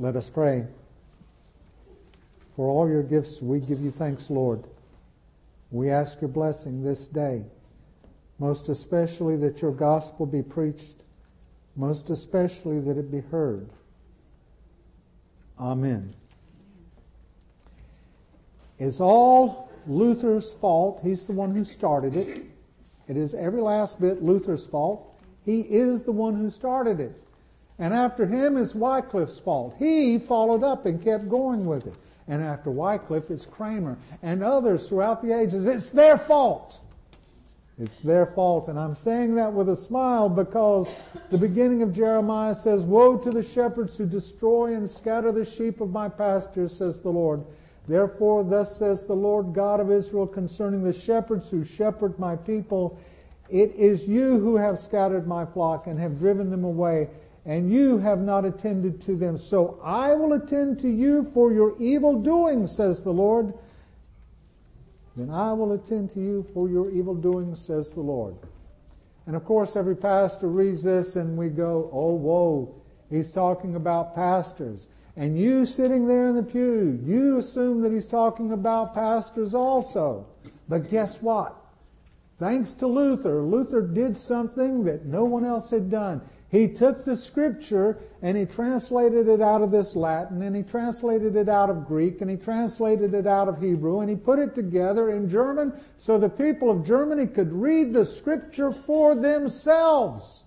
Let us pray. For all your gifts, we give you thanks, Lord. We ask your blessing this day, most especially that your gospel be preached, most especially that it be heard. Amen. It's all Luther's fault. He's the one who started it. It is every last bit Luther's fault. He is the one who started it. And after him is Wycliffe's fault. He followed up and kept going with it. And after Wycliffe is Kramer and others throughout the ages. It's their fault. It's their fault. And I'm saying that with a smile because the beginning of Jeremiah says, "Woe to the shepherds who destroy and scatter the sheep of my pastures, says the Lord. Therefore, thus says the Lord God of Israel concerning the shepherds who shepherd my people, it is you who have scattered my flock and have driven them away, and you have not attended to them. So I will attend to you for your evil doing, says the Lord. Then I will attend to you for your evil doing, says the Lord." And of course, every pastor reads this and we go, "Oh, whoa, he's talking about pastors." And you sitting there in the pew, you assume that he's talking about pastors also. But guess what? Thanks to Luther, Luther did something that no one else had done. He took the Scripture and he translated it out of this Latin, and he translated it out of Greek, and he translated it out of Hebrew, and he put it together in German so the people of Germany could read the Scripture for themselves.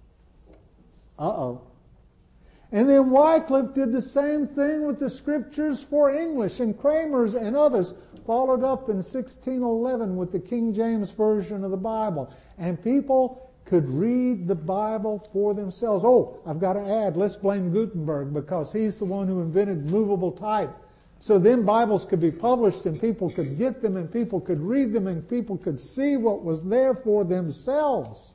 Uh-oh. And then Wycliffe did the same thing with the Scriptures for English, and Kramer's and others followed up in 1611 with the King James Version of the Bible. And people could read the Bible for themselves. Oh, I've got to add, let's blame Gutenberg because he's the one who invented movable type. So then Bibles could be published and people could get them and people could read them and people could see what was there for themselves.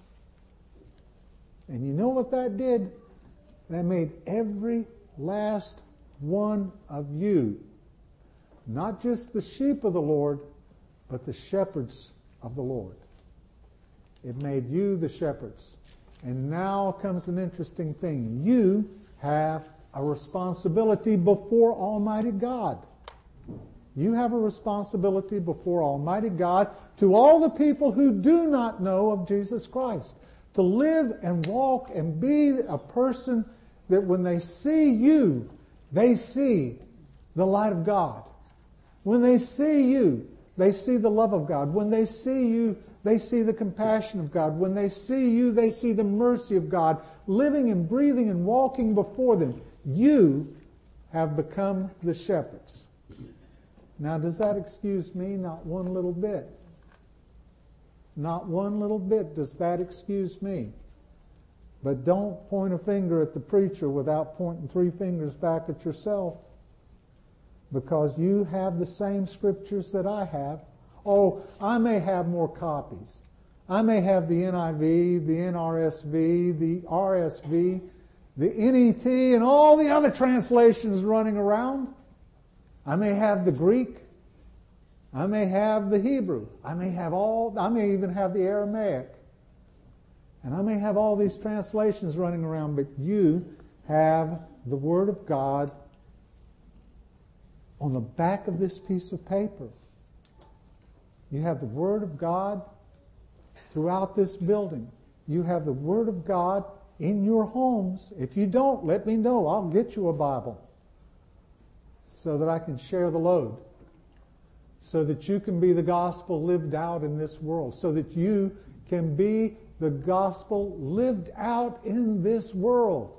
And you know what that did? That made every last one of you, not just the sheep of the Lord, but the shepherds of the Lord. It made you the shepherds. And now comes an interesting thing. You have a responsibility before Almighty God. You have a responsibility before Almighty God to all the people who do not know of Jesus Christ. To live and walk and be a person that when they see you, they see the light of God. When they see you, they see the love of God. When they see you, they see the compassion of God. When they see you, they see the mercy of God living and breathing and walking before them. You have become the shepherds. Now, does that excuse me? Not one little bit. Not one little bit does that excuse me. But don't point a finger at the preacher without pointing three fingers back at yourself. Because you have the same Scriptures that I have. Oh, I may have more copies. I may have the NIV, the NRSV, the RSV, the NET, and all the other translations running around. I may have the Greek. I may have the Hebrew. I may even have the Aramaic. And I may have all these translations running around, but you have the Word of God on the back of this piece of paper. You have the Word of God throughout this building. You have the Word of God in your homes. If you don't, let me know. I'll get you a Bible so that I can share the load. So that you can be the gospel lived out in this world. So that you can be the gospel lived out in this world.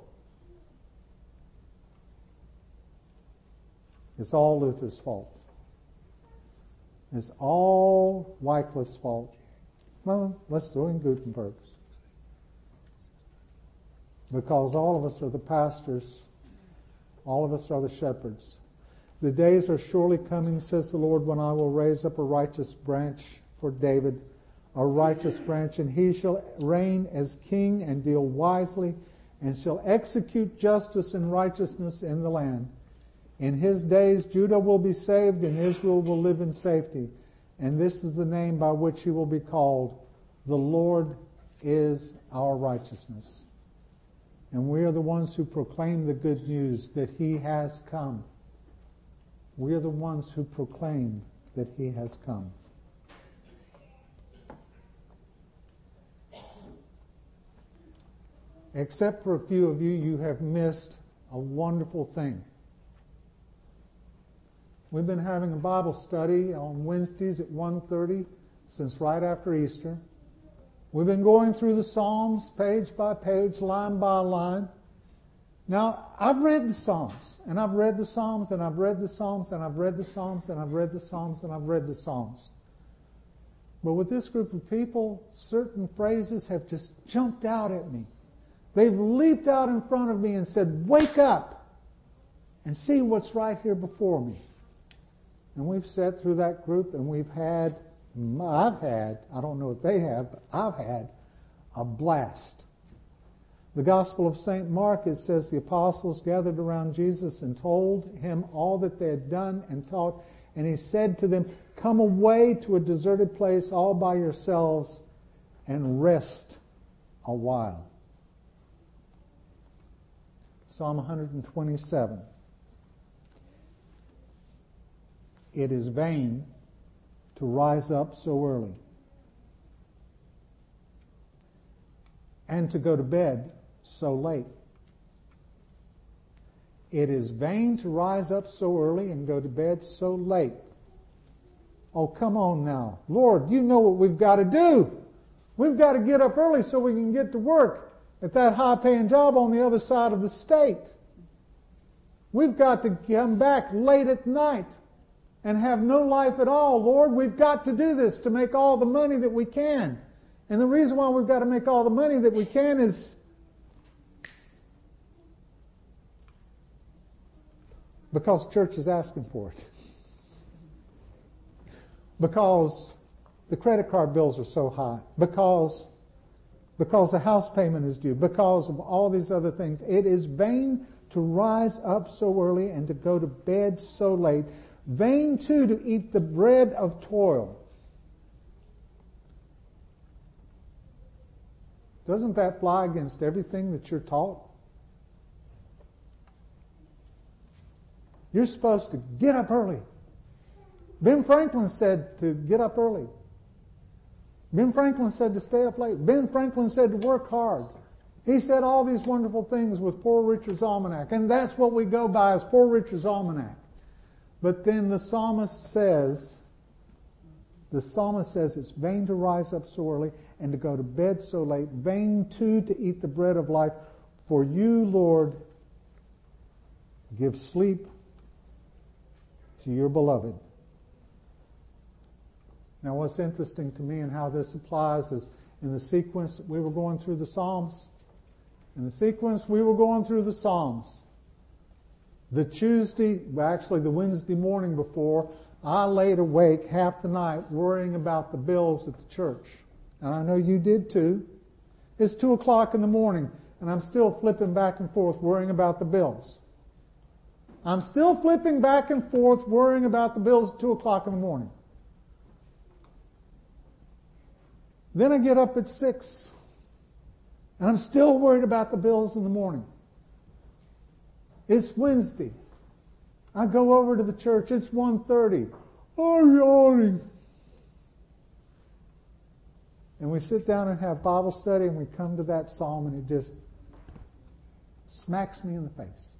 It's all Luther's fault. It's all Wycliffe's fault. Well, let's throw in Gutenberg's. Because all of us are the pastors. All of us are the shepherds. The days are surely coming, says the Lord, when I will raise up a righteous branch for David, a righteous branch, and he shall reign as king and deal wisely, and shall execute justice and righteousness in the land. In his days Judah will be saved, and Israel will live in safety. And this is the name by which he will be called. The Lord is our righteousness. And we are the ones who proclaim the good news that He has come. We are the ones who proclaim that He has come. Except for a few of you, you have missed a wonderful thing. We've been having a Bible study on Wednesdays at 1:30 since right after Easter. We've been going through the Psalms page by page, line by line. Now, I've read the Psalms, and I've read the Psalms, and I've read the Psalms, and I've read the Psalms, and I've read the Psalms, and I've read the Psalms. But with this group of people, certain phrases have just jumped out at me. They've leaped out in front of me and said, "Wake up and see what's right here before me." And we've sat through that group, and I've had, I don't know if they have, but I've had a blast. The Gospel of St. Mark, it says the apostles gathered around Jesus and told him all that they had done and taught. And he said to them, "Come away to a deserted place all by yourselves and rest a while." Psalm 127. It is vain to rise up so early and to go to bed so late. It is vain to rise up so early and go to bed so late. Oh, come on now. Lord, you know what we've got to do. We've got to get up early so we can get to work at that high-paying job on the other side of the state. We've got to come back late at night and have no life at all. Lord, we've got to do this to make all the money that we can. And the reason why we've got to make all the money that we can is because the church is asking for it. Because the credit card bills are so high. Because the house payment is due. Because of all these other things. It is vain to rise up so early and to go to bed so late. Vain, too, to eat the bread of toil. Doesn't that fly against everything that you're taught? You're supposed to get up early. Ben Franklin said to get up early. Ben Franklin said to stay up late. Ben Franklin said to work hard. He said all these wonderful things with Poor Richard's Almanac, and that's what we go by as Poor Richard's Almanac. But then the psalmist says it's vain to rise up so early and to go to bed so late. Vain, too, to eat the bread of life. For you, Lord, give sleep to your beloved. Now, what's interesting to me and how this applies is in the sequence we were going through the Psalms. In the sequence we were going through the Psalms. The Wednesday morning before, I laid awake half the night worrying about the bills at the church. And I know you did too. It's 2 o'clock in the morning, and I'm still flipping back and forth worrying about the bills. I'm still flipping back and forth worrying about the bills at 2 o'clock in the morning. Then I get up at 6, and I'm still worried about the bills in the morning. It's Wednesday. I go over to the church. It's 1:30. I'm yawning. And we sit down and have Bible study, and we come to that psalm, and it just smacks me in the face.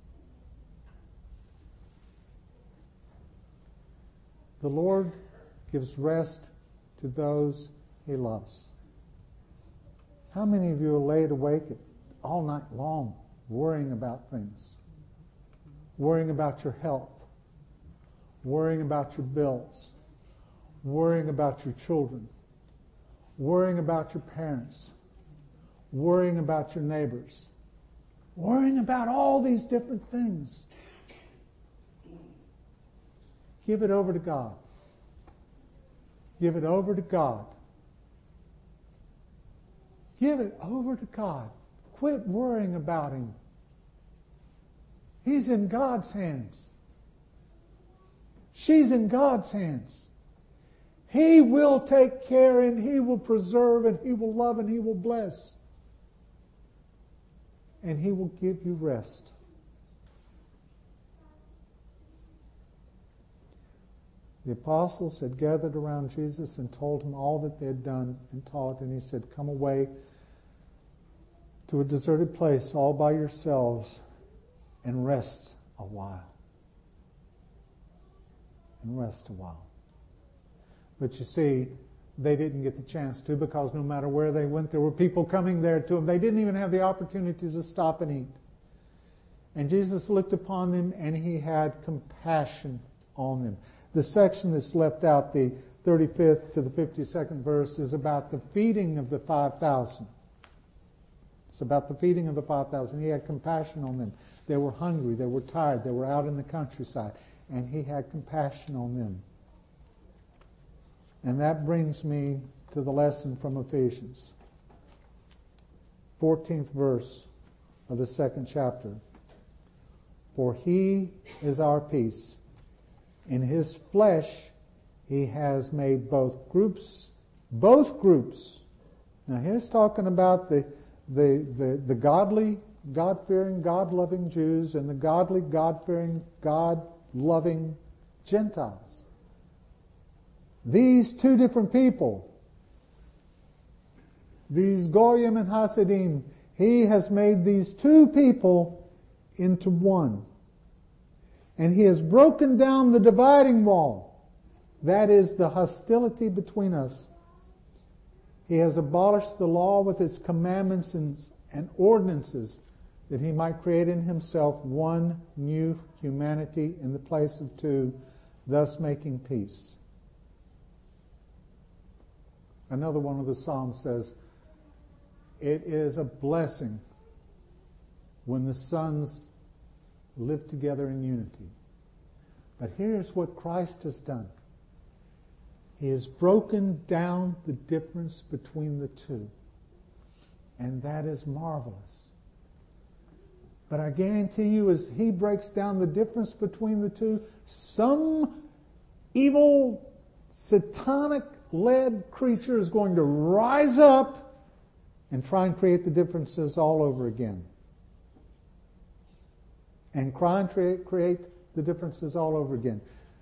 The Lord gives rest to those He loves. How many of you are laid awake all night long worrying about things? Worrying about your health, worrying about your bills, worrying about your children, worrying about your parents, worrying about your neighbors, worrying about all these different things. Give it over to God. Give it over to God. Give it over to God. Quit worrying about Him. He's in God's hands. She's in God's hands. He will take care and He will preserve and He will love and He will bless. and He will give you rest. The apostles had gathered around Jesus and told Him all that they had done and taught, and He said, come away to a deserted place all by yourselves and rest a while. And rest a while. But you see, they didn't get the chance to, because no matter where they went, there were people coming there to them. They didn't even have the opportunity to stop and eat. And Jesus looked upon them and He had compassion on them. The section that's left out, the 35th to the 52nd verse, is about the feeding of the 5,000. It's about the feeding of the 5,000. He had compassion on them. They were hungry. They were tired. They were out in the countryside. And He had compassion on them. And that brings me to the lesson from Ephesians. 14th verse of the 2nd chapter. For He is our peace. In His flesh He has made both groups. Now here's talking about the godly, God-fearing, God-loving Jews and the godly, God-fearing, God-loving Gentiles. These two different people, these Goyim and Hasidim, He has made these two people into one. And He has broken down the dividing wall. That is the hostility between us. He has abolished the law with its commandments and ordinances, that He might create in Himself one new humanity in the place of two, thus making peace. Another one of the Psalms says, it is a blessing when the sons live together in unity. But here's what Christ has done. He has broken down the difference between the two. And that is marvelous. But I guarantee you, as He breaks down the difference between the two, some evil, satanic-led creature is going to rise up and try and create the differences all over again. And create the differences all over again.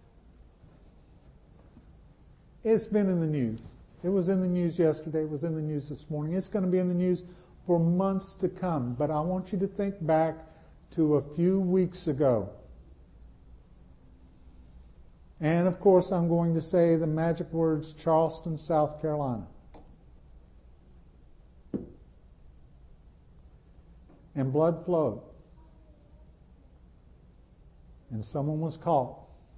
It's been in the news. It was in the news yesterday. It was in the news this morning. It's going to be in the news for months to come. But I want you to think back to a few weeks ago. And of course, I'm going to say the magic words, Charleston, South Carolina. And blood flowed. And someone was caught.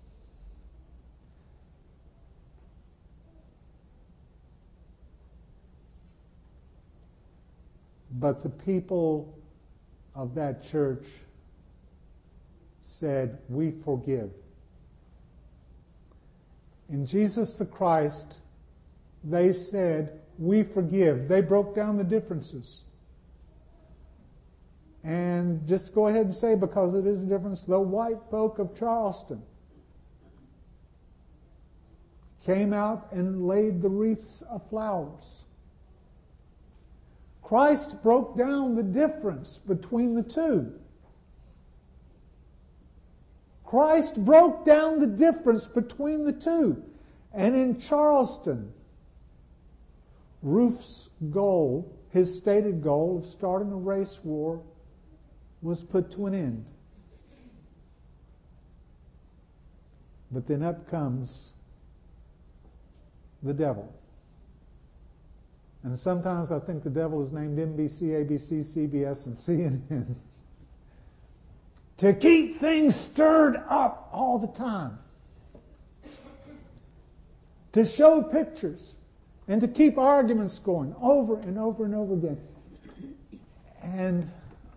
But the people of that church said, we forgive. In Jesus the Christ, they said, we forgive. They broke down the differences. And just go ahead and say, because it is a difference, the white folk of Charleston came out and laid the wreaths of flowers. Christ broke down the difference between the two. Christ broke down the difference between the two. And in Charleston, Rufe's goal, his stated goal of starting a race war, was put to an end. But then up comes the devil. And sometimes I think the devil is named NBC, ABC, CBS, and CNN to keep things stirred up all the time, to show pictures, and to keep arguments going over and over and over again. And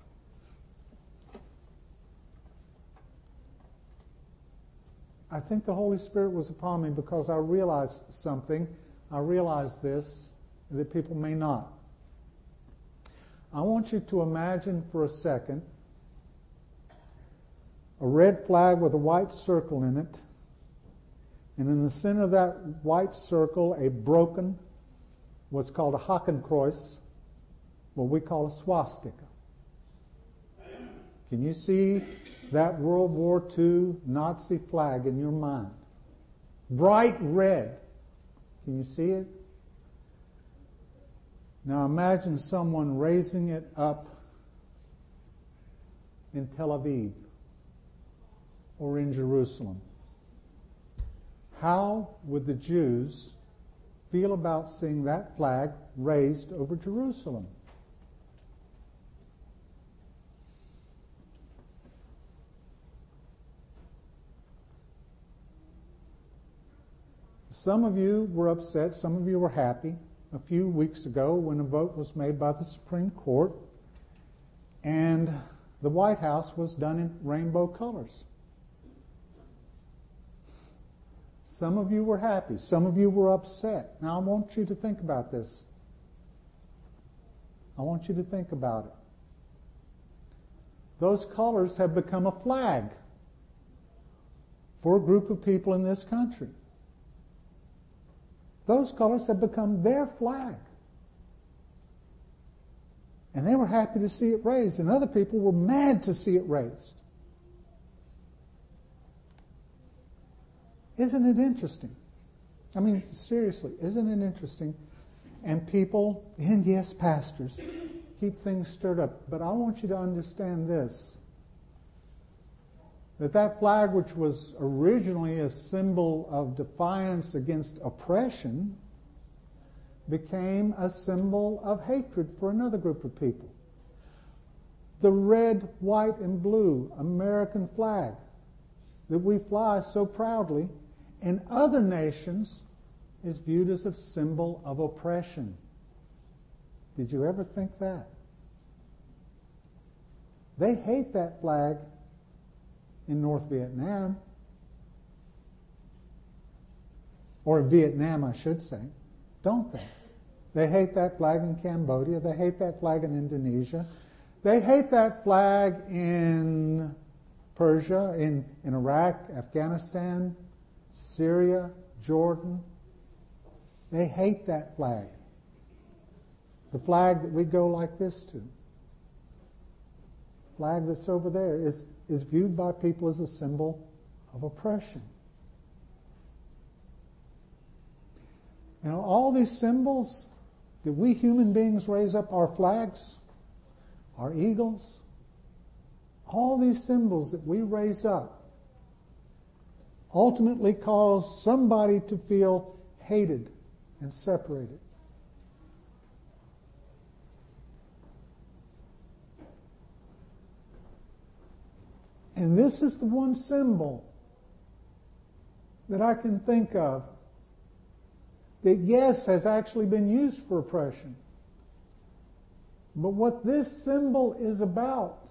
I think the Holy Spirit was upon me because I realized something. I realized this, that people may not. I want you to imagine for a second a red flag with a white circle in it, and in the center of that white circle, a broken, what's called a Hakenkreuz, what we call a swastika. Can you see that World War II Nazi flag in your mind? Bright red. Can you see it? Now imagine someone raising it up in Tel Aviv or in Jerusalem. How would the Jews feel about seeing that flag raised over Jerusalem? Some of you were upset, some of you were happy a few weeks ago when a vote was made by the Supreme Court and the White House was done in rainbow colors. Some of you were happy, some of you were upset. Now I want you to think about this. I want you to think about it. Those colors have become a flag for a group of people in this country. Those colors have become their flag. And they were happy to see it raised, and other people were mad to see it raised. Isn't it interesting? I mean, seriously, isn't it interesting? And people, and yes, pastors, keep things stirred up. But I want you to understand this. That flag, which was originally a symbol of defiance against oppression, became a symbol of hatred for another group of people. The red, white, and blue American flag that we fly so proudly in other nations is viewed as a symbol of oppression. Did you ever think that? They hate that flag in North Vietnam, or Vietnam, I should say, don't they? They hate that flag in Cambodia. They hate that flag in Indonesia. They hate that flag in Persia, in Iraq, Afghanistan, Syria, Jordan. They hate that flag. The flag that we go like this to. The flag that's over there is viewed by people as a symbol of oppression. You know, all these symbols that we human beings raise up, our flags, our eagles, all these symbols that we raise up ultimately cause somebody to feel hated and separated. And this is the one symbol that I can think of that, yes, has actually been used for oppression. But what this symbol is about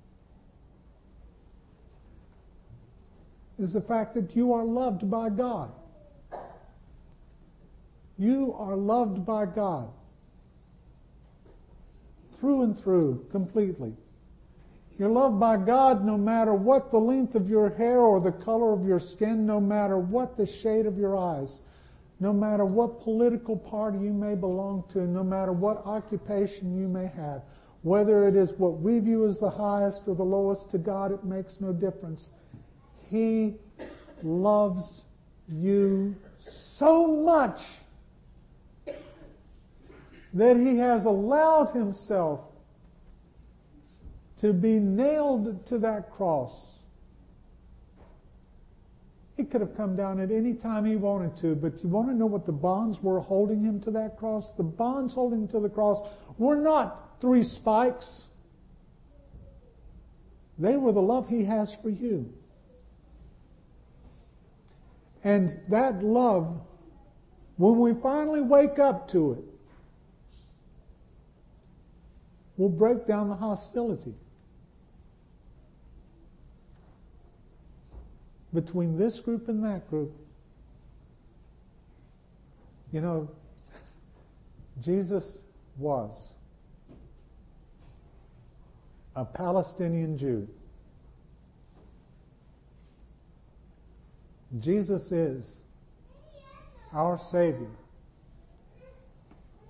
is the fact that you are loved by God. You are loved by God. Through and through, completely. You're loved by God no matter what the length of your hair or the color of your skin, no matter what the shade of your eyes, no matter what political party you may belong to, no matter what occupation you may have, whether it is what we view as the highest or the lowest, to God it makes no difference. He loves you so much that He has allowed Himself to be nailed to that cross. He could have come down at any time He wanted to, but you want to know what the bonds were holding Him to that cross? The bonds holding Him to the cross were not 3 spikes. They were the love He has for you. And that love, when we finally wake up to it, will break down the hostility between this group and that group. You know, Jesus was a Palestinian Jew. Jesus is our Savior.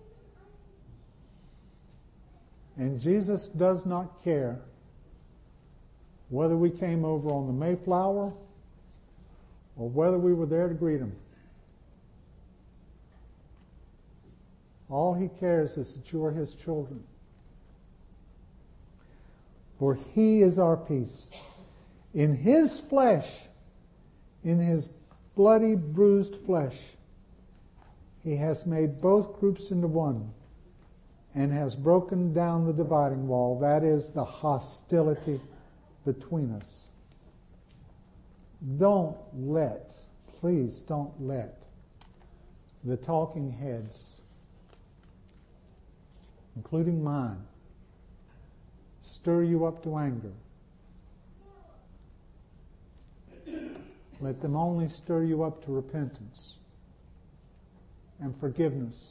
And Jesus does not care whether we came over on the Mayflower or whether we were there to greet him. All he cares is that you are his children. For he is our peace. In his flesh, in his bloody, bruised flesh, he has made both groups into one and has broken down the dividing wall. That is the hostility between us. Please don't let the talking heads, including mine, stir you up to anger. Let them only stir you up to repentance and forgiveness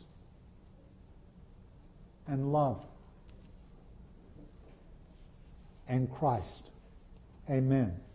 and love and Christ. Amen.